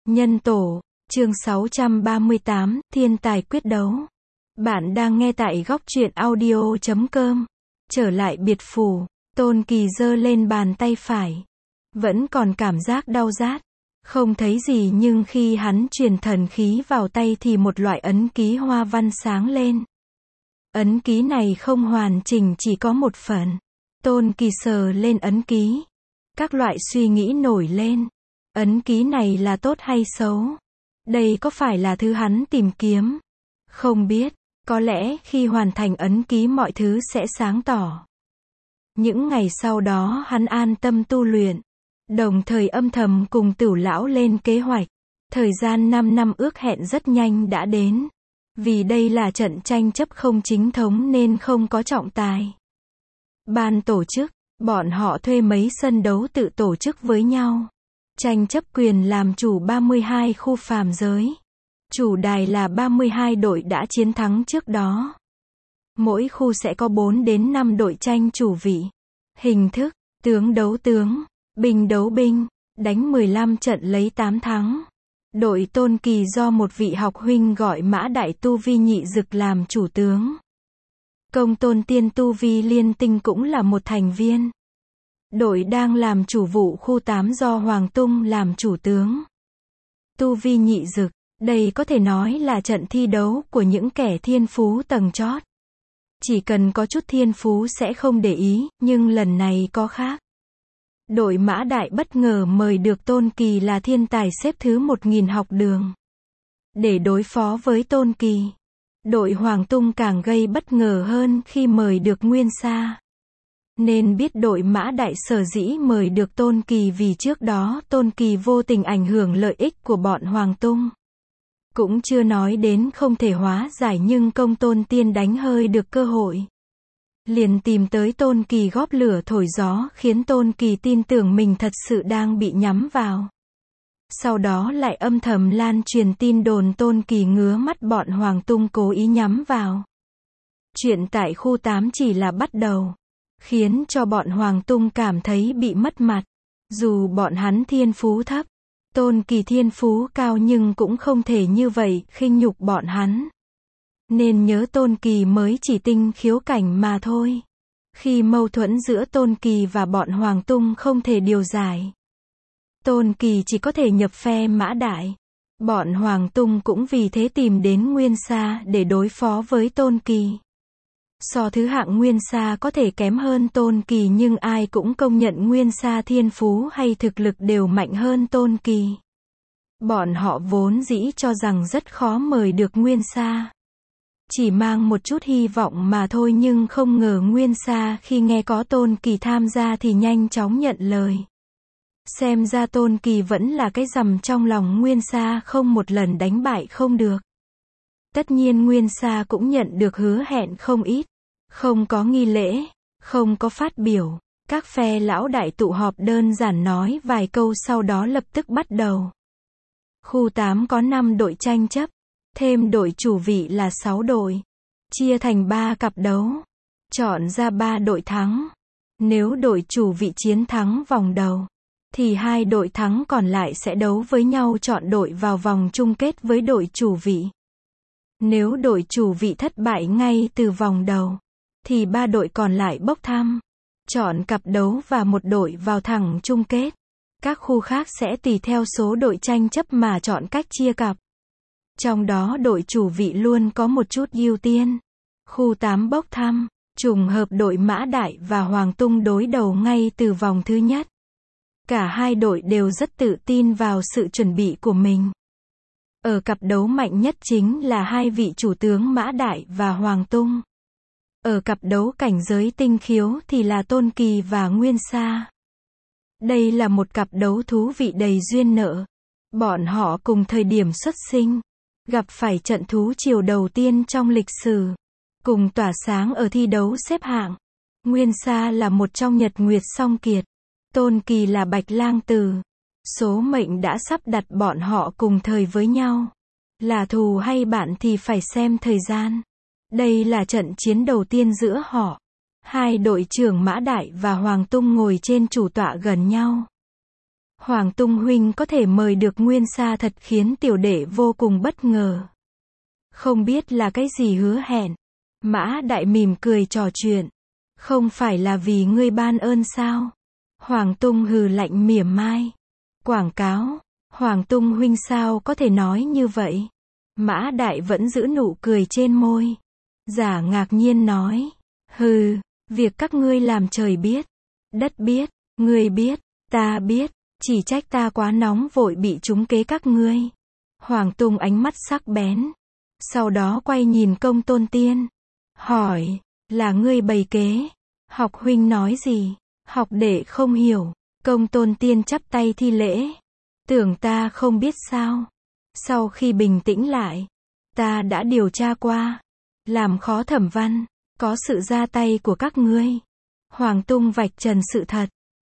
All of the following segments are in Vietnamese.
Nhân tổ, chương 638, thiên tài quyết đấu. Bạn đang nghe tại góc truyện audio.com. Trở lại biệt phủ, Tôn Kỳ giơ lên bàn tay phải. Vẫn còn cảm giác đau rát. Không thấy gì nhưng khi hắn truyền thần khí vào tay thì một loại ấn ký hoa văn sáng lên. Ấn ký này không hoàn chỉnh, chỉ có một phần. Tôn Kỳ sờ lên ấn ký. Các loại suy nghĩ nổi lên. Ấn ký này là tốt hay xấu? Đây có phải là thứ hắn tìm kiếm? Không biết, có lẽ khi hoàn thành ấn ký mọi thứ sẽ sáng tỏ. Những ngày sau đó hắn an tâm tu luyện, đồng thời âm thầm cùng Tửu lão lên kế hoạch. Thời gian 5 năm ước hẹn rất nhanh đã đến. Vì đây là trận tranh chấp không chính thống nên không có trọng tài. Ban tổ chức, bọn họ thuê mấy sân đấu tự tổ chức với nhau. Tranh chấp quyền làm chủ 32 khu phàm giới. Chủ đài là 32 đội đã chiến thắng trước đó. Mỗi khu sẽ có 4 đến 5 đội tranh chủ vị. Hình thức, tướng đấu tướng, binh đấu binh, đánh 15 trận lấy 8 thắng. Đội Tôn Kỳ do một vị học huynh gọi Mã Đại tu vi nhị dực làm chủ tướng. Công Tôn Tiên tu vi liên tinh cũng là một thành viên. Đội đang làm chủ vụ khu 8 do Hoàng Tung làm chủ tướng. Tu vi nhị dực, đây có thể nói là trận thi đấu của những kẻ thiên phú tầng chót. Chỉ cần có chút thiên phú sẽ không để ý, nhưng lần này có khác. Đội Mã Đại bất ngờ mời được Tôn Kỳ là thiên tài xếp thứ 1000 học đường. Để đối phó với Tôn Kỳ, đội Hoàng Tung càng gây bất ngờ hơn khi mời được Nguyên Sa. Nên biết đội Mã Đại sở dĩ mời được Tôn Kỳ vì trước đó Tôn Kỳ vô tình ảnh hưởng lợi ích của bọn Hoàng Tung. Cũng chưa nói đến không thể hóa giải nhưng Công Tôn Tiên đánh hơi được cơ hội. Liền tìm tới Tôn Kỳ góp lửa thổi gió khiến Tôn Kỳ tin tưởng mình thật sự đang bị nhắm vào. Sau đó lại âm thầm lan truyền tin đồn Tôn Kỳ ngứa mắt bọn Hoàng Tung cố ý nhắm vào. Chuyện tại khu 8 chỉ là bắt đầu. Khiến cho bọn Hoàng Tung cảm thấy bị mất mặt. Dù bọn hắn thiên phú thấp, Tôn Kỳ thiên phú cao nhưng cũng không thể như vậy khinh nhục bọn hắn. Nên nhớ Tôn Kỳ mới chỉ tinh khiếu cảnh mà thôi. Khi mâu thuẫn giữa Tôn Kỳ và bọn Hoàng Tung không thể điều giải, Tôn Kỳ chỉ có thể nhập phe Mã Đại. Bọn Hoàng Tung cũng vì thế tìm đến Nguyên Sa để đối phó với Tôn Kỳ. So thứ hạng Nguyên Sa có thể kém hơn Tôn Kỳ nhưng ai cũng công nhận Nguyên Sa thiên phú hay thực lực đều mạnh hơn Tôn Kỳ. Bọn họ vốn dĩ cho rằng rất khó mời được Nguyên Sa. Chỉ mang một chút hy vọng mà thôi nhưng không ngờ Nguyên Sa khi nghe có Tôn Kỳ tham gia thì nhanh chóng nhận lời. Xem ra Tôn Kỳ vẫn là cái rằm trong lòng Nguyên Sa không một lần đánh bại không được. Tất nhiên Nguyên Sa cũng nhận được hứa hẹn không ít. Không có nghi lễ, không có phát biểu. Các phe lão đại tụ họp đơn giản nói vài câu sau đó lập tức bắt đầu. Khu 8 có 5 đội tranh chấp. Thêm đội chủ vị là 6 đội. Chia thành 3 cặp đấu. Chọn ra 3 đội thắng. Nếu đội chủ vị chiến thắng vòng đầu, thì 2 đội thắng còn lại sẽ đấu với nhau chọn đội vào vòng chung kết với đội chủ vị. Nếu đội chủ vị thất bại ngay từ vòng đầu, thì 3 đội còn lại bốc thăm. Chọn cặp đấu và một đội vào thẳng chung kết. Các khu khác sẽ tùy theo số đội tranh chấp mà chọn cách chia cặp. Trong đó đội chủ vị luôn có một chút ưu tiên. Khu 8 bốc thăm, trùng hợp đội Mã Đại và Hoàng Tung đối đầu ngay từ vòng thứ nhất. Cả hai đội đều rất tự tin vào sự chuẩn bị của mình. Ở cặp đấu mạnh nhất chính là hai vị chủ tướng Mã Đại và Hoàng Tung. Ở cặp đấu cảnh giới tinh khiếu thì là Tôn Kỳ và Nguyên Sa. Đây là một cặp đấu thú vị đầy duyên nợ. Bọn họ cùng thời điểm xuất sinh, gặp phải trận thú triều đầu tiên trong lịch sử, cùng tỏa sáng ở thi đấu xếp hạng. Nguyên Sa là một trong Nhật Nguyệt song kiệt, Tôn Kỳ là Bạch Lang Tử. Số mệnh đã sắp đặt bọn họ cùng thời với nhau. Là thù hay bạn thì phải xem thời gian. Đây là trận chiến đầu tiên giữa họ. Hai đội trưởng Mã Đại và Hoàng Tung ngồi trên chủ tọa gần nhau. Hoàng Tung huynh có thể mời được Nguyên Sa thật khiến tiểu đệ vô cùng bất ngờ. Không biết là cái gì hứa hẹn. Mã Đại mỉm cười trò chuyện. Không phải là vì ngươi ban ơn sao? Hoàng Tung hừ lạnh mỉa mai. Quảng cáo, Hoàng Tung huynh sao có thể nói như vậy? Mã Đại vẫn giữ nụ cười trên môi. Giả ngạc nhiên nói. Hừ, việc các ngươi làm trời biết. Đất biết, ngươi biết, ta biết. Chỉ trách ta quá nóng vội bị trúng kế các ngươi. Hoàng Tung ánh mắt sắc bén. Sau đó quay nhìn Công Tôn Tiên. Hỏi, là ngươi bày kế. Học huynh nói gì? Học đệ không hiểu. Công Tôn Tiên chắp tay thi lễ. Tưởng ta không biết sao. Sau khi bình tĩnh lại, ta đã điều tra qua. Làm khó Thẩm Văn, có sự ra tay của các ngươi. Hoàng Tung vạch trần sự thật.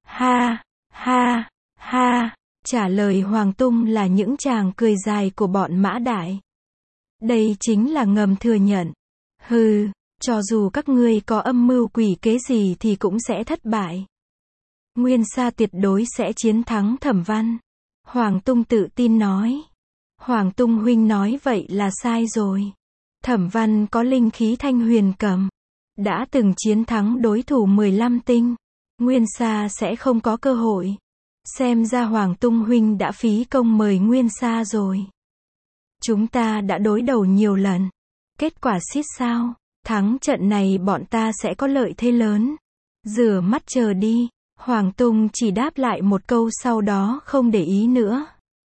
Ha, ha, ha. Trả lời Hoàng Tung là những tràng cười dài của bọn Mã Đại. Đây chính là ngầm thừa nhận. Hừ, cho dù các ngươi có âm mưu quỷ kế gì thì cũng sẽ thất bại. Nguyên Sa tuyệt đối sẽ chiến thắng Thẩm Văn. Hoàng Tung tự tin nói. Hoàng Tung huynh nói vậy là sai rồi. Thẩm Văn có linh khí thanh huyền cầm. Đã từng chiến thắng đối thủ 15 tinh. Nguyên Sa sẽ không có cơ hội. Xem ra Hoàng Tung huynh đã phí công mời Nguyên Sa rồi. Chúng ta đã đối đầu nhiều lần. Kết quả xít sao? Thắng trận này bọn ta sẽ có lợi thế lớn. Rửa mắt chờ đi. Hoàng Tung chỉ đáp lại một câu sau đó không để ý nữa.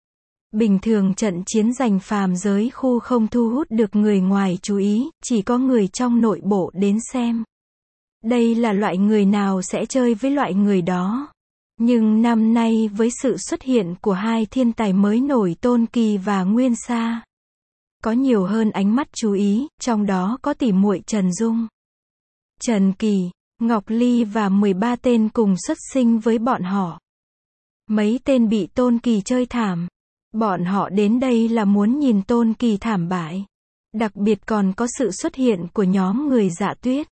Bình thường trận chiến giành phàm giới khu không thu hút được người ngoài chú ý, chỉ có người trong nội bộ đến xem. Đây là loại người nào sẽ chơi với loại người đó. Nhưng năm nay với sự xuất hiện của hai thiên tài mới nổi Tôn Kỳ và Nguyên Sa, có nhiều hơn ánh mắt chú ý, trong đó có tỷ muội Trần Dung, Trần Kỳ, Ngọc Ly và 13 tên cùng xuất sinh với bọn họ. Mấy tên bị Tôn Kỳ chơi thảm. Bọn họ đến đây là muốn nhìn Tôn Kỳ thảm bại. Đặc biệt còn có sự xuất hiện của nhóm người Dạ Tuyết.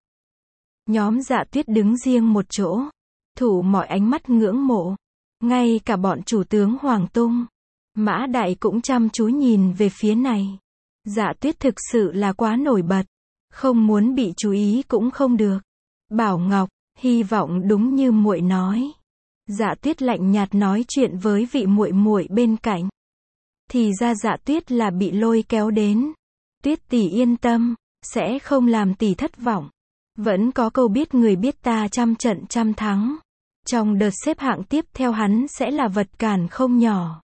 Nhóm Dạ Tuyết đứng riêng một chỗ, thủ mọi ánh mắt ngưỡng mộ. Ngay cả bọn chủ tướng Hoàng Tung, Mã Đại cũng chăm chú nhìn về phía này. Dạ Tuyết thực sự là quá nổi bật. Không muốn bị chú ý cũng không được. Bảo Ngọc, hy vọng đúng như muội nói. Dạ Tuyết lạnh nhạt nói chuyện với vị muội muội bên cạnh. Thì ra Dạ Tuyết là bị lôi kéo đến. Tuyết tỷ yên tâm, sẽ không làm tỷ thất vọng. Vẫn có câu biết người biết ta trăm trận trăm thắng. Trong đợt xếp hạng tiếp theo hắn sẽ là vật cản không nhỏ.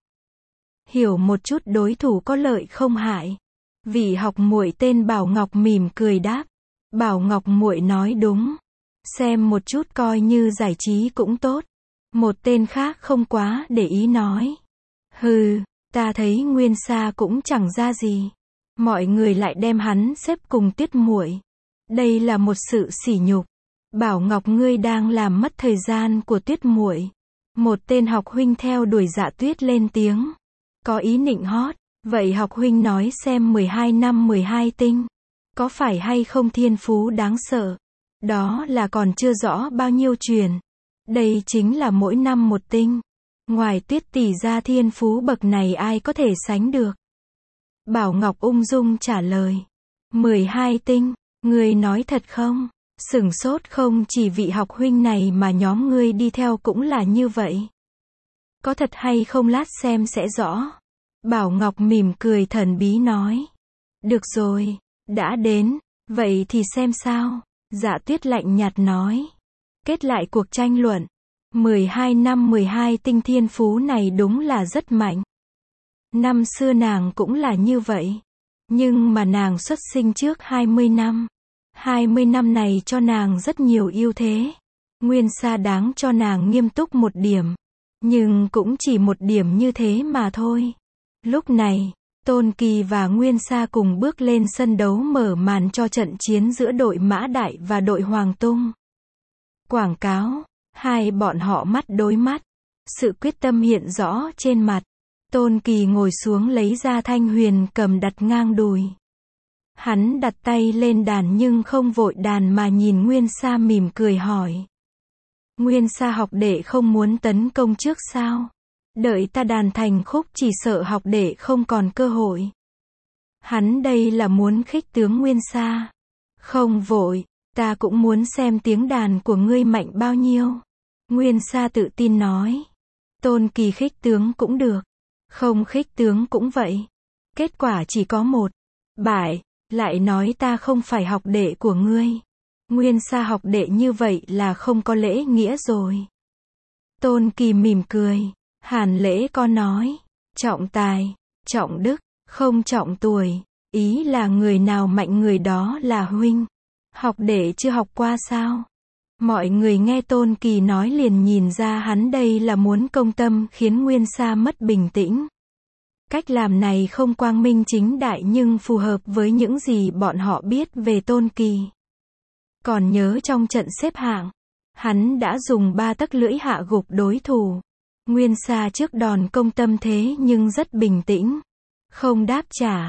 Hiểu một chút đối thủ có lợi không hại. Vị học muội tên Bảo Ngọc mỉm cười đáp. Bảo Ngọc muội nói đúng. Xem một chút coi như giải trí cũng tốt. Một tên khác không quá để ý nói. Hừ, ta thấy Nguyên Sa cũng chẳng ra gì. Mọi người lại đem hắn xếp cùng Tuyết muội. Đây là một sự sỉ nhục. Bảo Ngọc ngươi đang làm mất thời gian của Tuyết muội. Một tên học huynh theo đuổi Dạ Tuyết lên tiếng. Có ý nịnh hót. Vậy học huynh nói xem 12 năm 12 tinh. Có phải hay không thiên phú đáng sợ? Đó là còn chưa rõ bao nhiêu truyền. Đây chính là mỗi năm một tinh. Ngoài Tuyết tỷ ra thiên phú bậc này ai có thể sánh được? Bảo Ngọc ung dung trả lời. 12 tinh, ngươi nói thật không? Sửng sốt không chỉ vị học huynh này mà nhóm ngươi đi theo cũng là như vậy. Có thật hay không lát xem sẽ rõ. Bảo Ngọc mỉm cười thần bí nói. Được rồi, đã đến, vậy thì xem sao? Dạ Tuyết lạnh nhạt nói. Kết lại cuộc tranh luận. 12 năm 12 tinh thiên phú này đúng là rất mạnh. Năm xưa nàng cũng là như vậy. Nhưng mà nàng xuất sinh trước 20 năm. 20 năm này cho nàng rất nhiều ưu thế. Nguyên Sa đáng cho nàng nghiêm túc một điểm. Nhưng cũng chỉ một điểm như thế mà thôi. Lúc này, Tôn Kỳ và Nguyên Sa cùng bước lên sân đấu mở màn cho trận chiến giữa đội Mã Đại và đội Hoàng Tung. Quảng cáo, hai bọn họ mắt đối mắt. Sự quyết tâm hiện rõ trên mặt. Tôn Kỳ ngồi xuống lấy ra thanh huyền cầm đặt ngang đùi. Hắn đặt tay lên đàn nhưng không vội đàn mà nhìn Nguyên Sa mỉm cười hỏi. Nguyên Sa học đệ không muốn tấn công trước sao? Đợi ta đàn thành khúc chỉ sợ học đệ không còn cơ hội. Hắn đây là muốn khích tướng Nguyên Sa. Không vội, ta cũng muốn xem tiếng đàn của ngươi mạnh bao nhiêu. Nguyên Sa tự tin nói. Tôn Kỳ khích tướng cũng được. Không khích tướng cũng vậy. Kết quả chỉ có một. Bại, lại nói ta không phải học đệ của ngươi. Nguyên Sa học đệ như vậy là không có lễ nghĩa rồi. Tôn Kỳ mỉm cười. Hàn Lễ có nói. Trọng tài, trọng đức, không trọng tuổi. Ý là người nào mạnh người đó là huynh. Học đệ chưa học qua sao? Mọi người nghe Tôn Kỳ nói liền nhìn ra hắn đây là muốn công tâm khiến Nguyên Sa mất bình tĩnh. Cách làm này không quang minh chính đại nhưng phù hợp với những gì bọn họ biết về Tôn Kỳ. Còn nhớ trong trận xếp hạng, hắn đã dùng 3 tấc lưỡi hạ gục đối thủ. Nguyên Sa trước đòn công tâm thế nhưng rất bình tĩnh. Không đáp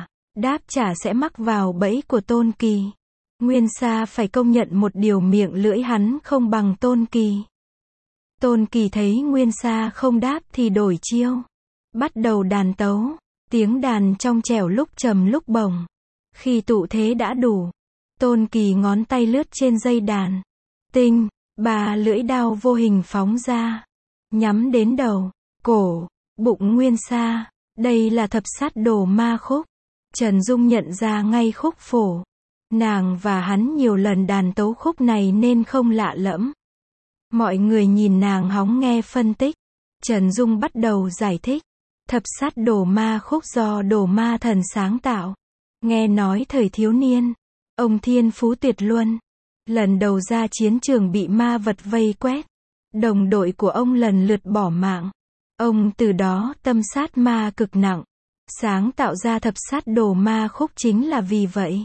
trả sẽ mắc vào bẫy của Tôn Kỳ. Nguyên Sa phải công nhận một điều, miệng lưỡi hắn không bằng Tôn Kỳ. Tôn Kỳ thấy Nguyên Sa không đáp thì đổi chiêu. Bắt đầu đàn tấu. Tiếng đàn trong trẻo lúc trầm lúc bổng. Khi tụ thế đã đủ, Tôn Kỳ ngón tay lướt trên dây đàn. Tinh, 3 lưỡi đao vô hình phóng ra. Nhắm đến đầu, cổ, bụng Nguyên Sa. Đây là thập sát đồ ma khúc. Trần Dung nhận ra ngay khúc phổ. Nàng và hắn nhiều lần đàn tấu khúc này nên không lạ lẫm. Mọi người nhìn nàng hóng nghe phân tích. Trần Dung bắt đầu giải thích. Thập sát đồ ma khúc do Đồ Ma Thần sáng tạo. Nghe nói thời thiếu niên, ông thiên phú tuyệt luân. Lần đầu ra chiến trường bị ma vật vây quét. Đồng đội của ông lần lượt bỏ mạng. Ông từ đó tâm sát ma cực nặng. Sáng tạo ra thập sát đồ ma khúc chính là vì vậy.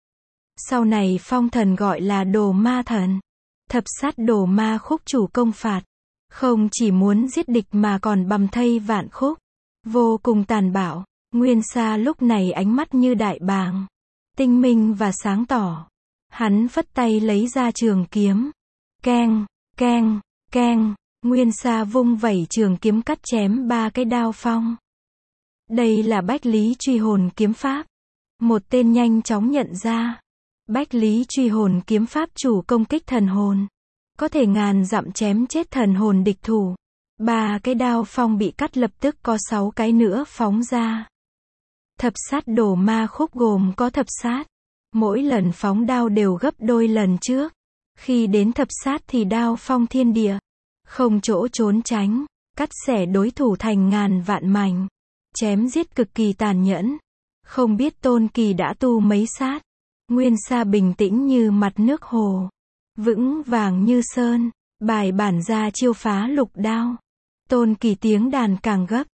Sau này phong thần gọi là Đồ Ma Thần. Thập sát đồ ma khúc chủ công phạt. Không chỉ muốn giết địch mà còn bầm thây vạn khúc. Vô cùng tàn bạo. Nguyên Sa lúc này ánh mắt như đại bàng. Tinh minh và sáng tỏ. Hắn phất tay lấy ra trường kiếm. Keng, keng, keng. Nguyên Sa vung vẩy trường kiếm cắt chém 3 cái đao phong. Đây là Bách Lý Truy Hồn kiếm pháp. Một tên nhanh chóng nhận ra. Bách Lý Truy Hồn kiếm pháp chủ công kích thần hồn. Có thể ngàn dặm chém chết thần hồn địch thủ. 3 cái đao phong bị cắt lập tức có 6 cái nữa phóng ra. Thập sát đồ ma khúc gồm có thập sát. Mỗi lần phóng đao đều gấp đôi lần trước. Khi đến thập sát thì đao phong thiên địa. Không chỗ trốn tránh. Cắt xẻ đối thủ thành ngàn vạn mảnh. Chém giết cực kỳ tàn nhẫn. Không biết Tôn Kỳ đã tu mấy sát. Nguyên Sa bình tĩnh như mặt nước hồ. Vững vàng như sơn. Bài bản ra chiêu phá lục đao. Tôn Kỳ tiếng đàn càng gấp.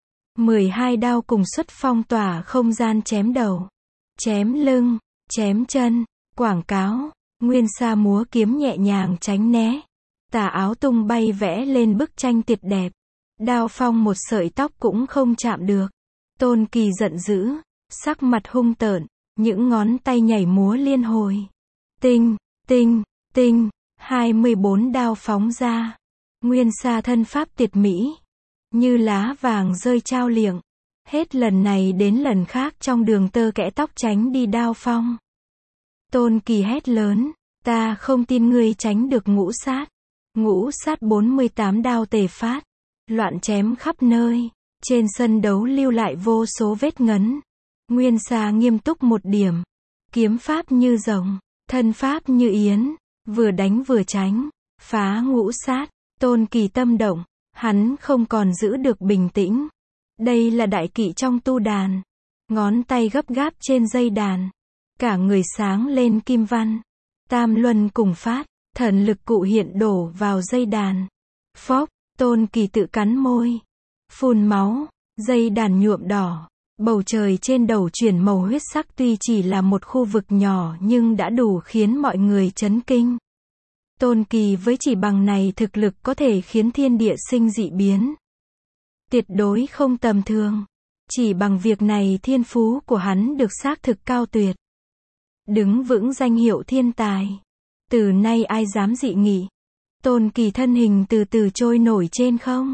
12 đao cùng xuất phong tỏa không gian chém đầu. Chém lưng. Chém chân. Quảng cáo. Nguyên Sa múa kiếm nhẹ nhàng tránh né. Tà áo tung bay vẽ lên bức tranh tuyệt đẹp. Đao phong một sợi tóc cũng không chạm được. Tôn Kỳ giận dữ. Sắc mặt hung tợn. Những ngón tay nhảy múa liên hồi. Tinh, tinh, tinh. 24 đao phóng ra. Nguyên Sa thân pháp tuyệt mỹ. Như lá vàng rơi trao liệng. Hết lần này đến lần khác trong đường tơ kẽ tóc tránh đi đao phong. Tôn Kỳ hét lớn. Ta không tin ngươi tránh được ngũ sát. Ngũ sát 48 đao tề phát. Loạn chém khắp nơi. Trên sân đấu lưu lại vô số vết ngấn. Nguyên Sa nghiêm túc một điểm. Kiếm pháp như rồng. Thân pháp như yến. Vừa đánh vừa tránh. Phá ngũ sát. Tôn Kỳ tâm động. Hắn không còn giữ được bình tĩnh. Đây là đại kỵ trong tu đàn. Ngón tay gấp gáp trên dây đàn. Cả người sáng lên kim văn. Tam luân cùng phát. Thần lực cụ hiện đổ vào dây đàn. Phốc, Tôn Kỳ tự cắn môi. Phun máu. Dây đàn nhuộm đỏ. Bầu trời trên đầu chuyển màu huyết sắc, tuy chỉ là một khu vực nhỏ nhưng đã đủ khiến mọi người chấn kinh. Tôn Kỳ với chỉ bằng này thực lực có thể khiến thiên địa sinh dị biến. Tuyệt đối không tầm thường. Chỉ bằng việc này thiên phú của hắn được xác thực cao tuyệt. Đứng vững danh hiệu thiên tài. Từ nay ai dám dị nghị. Tôn Kỳ thân hình từ từ trôi nổi trên không.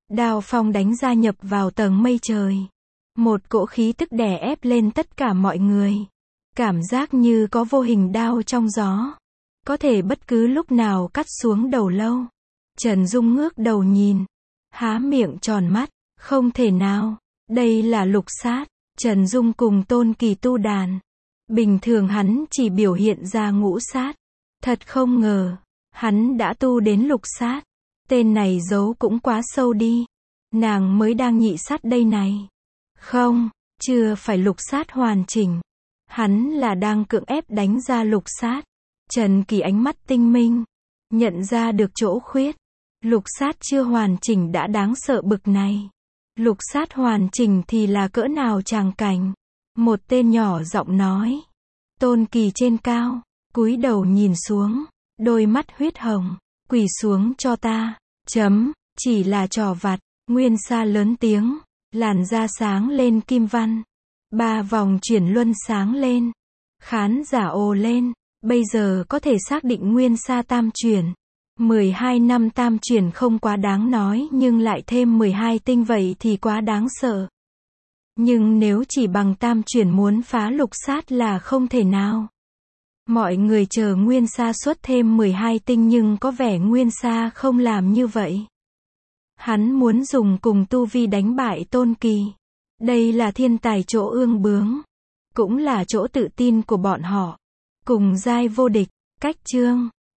Đao phong đánh ra nhập vào tầng mây trời. Một cỗ khí tức đè ép lên tất cả mọi người. Cảm giác như có vô hình đao trong gió. Có thể bất cứ lúc nào cắt xuống đầu lâu. Trần Dung ngước đầu nhìn. Há miệng tròn mắt. Không thể nào. Đây là lục sát. Trần Dung cùng Tôn Kỳ tu đàn. Bình thường hắn chỉ biểu hiện ra ngũ sát. Thật không ngờ. Hắn đã tu đến lục sát. Tên này giấu cũng quá sâu đi. Nàng mới đang nhị sát đây này. Không, chưa phải lục sát hoàn chỉnh. Hắn là đang cưỡng ép đánh ra lục sát. Trần Kỳ ánh mắt tinh minh. Nhận ra được chỗ khuyết. Lục sát chưa hoàn chỉnh đã đáng sợ bực này. Lục sát hoàn chỉnh thì là cỡ nào tràng cảnh. Một tên nhỏ giọng nói. Tôn Kỳ trên cao, cúi đầu nhìn xuống. Đôi mắt huyết hồng. Quỳ xuống cho ta. Chấm, chỉ là trò vặt. Nguyên Sa lớn tiếng. Làn da sáng lên kim văn. 3 vòng chuyển luân sáng lên. Khán giả ồ lên. Bây giờ có thể xác định Nguyên Sa tam chuyển. 12 năm tam chuyển không quá đáng nói nhưng lại thêm 12 tinh vậy thì quá đáng sợ. Nhưng nếu chỉ bằng tam chuyển muốn phá lục sát là không thể nào. Mọi người chờ Nguyên Sa xuất thêm 12 tinh nhưng có vẻ Nguyên Sa không làm như vậy. Hắn muốn dùng cùng tu vi đánh bại Tôn Kỳ. Đây là thiên tài chỗ ương bướng. Cũng là chỗ tự tin của bọn họ. Cùng giai vô địch, cách chương.